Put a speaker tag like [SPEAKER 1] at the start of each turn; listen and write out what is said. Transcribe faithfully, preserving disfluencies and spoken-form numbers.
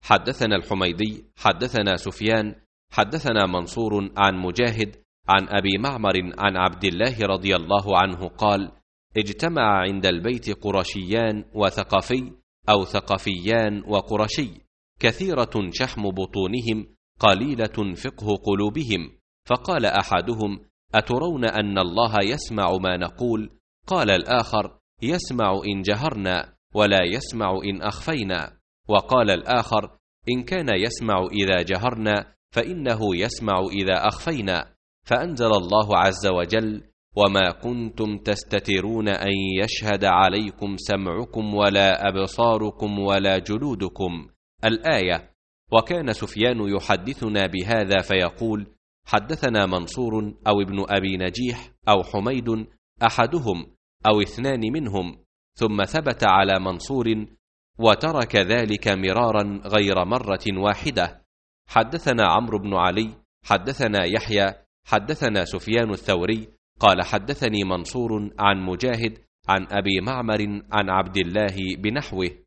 [SPEAKER 1] حدثنا الحميدي حدثنا سفيان حدثنا منصور عن مجاهد عن أبي معمر عن عبد الله رضي الله عنه قال: اجتمع عند البيت قرشيان وثقفي أو ثقفيان وقرشي، كثيرة شحم بطونهم قليلة فقه قلوبهم، فقال أحدهم: أترون أن الله يسمع ما نقول؟ قال الآخر: يسمع إن جهرنا ولا يسمع إن أخفينا. وقال الآخر: إن كان يسمع إذا جهرنا فإنه يسمع إذا أخفينا. فأنزل الله عز وجل: وما كنتم تستترون أن يشهد عليكم سمعكم ولا أبصاركم ولا جلودكم، الآية. وكان سفيان يحدثنا بهذا فيقول: حدثنا منصور أو ابن أبي نجيح أو حميد أحدهم أو اثنان منهم، ثم ثبت على منصور وترك ذلك مرارا غير مرة واحدة. حدثنا عمرو بن علي حدثنا يحيى حدثنا سفيان الثوري قال: حدثني منصور عن مجاهد عن أبي معمر عن عبد الله بنحوه.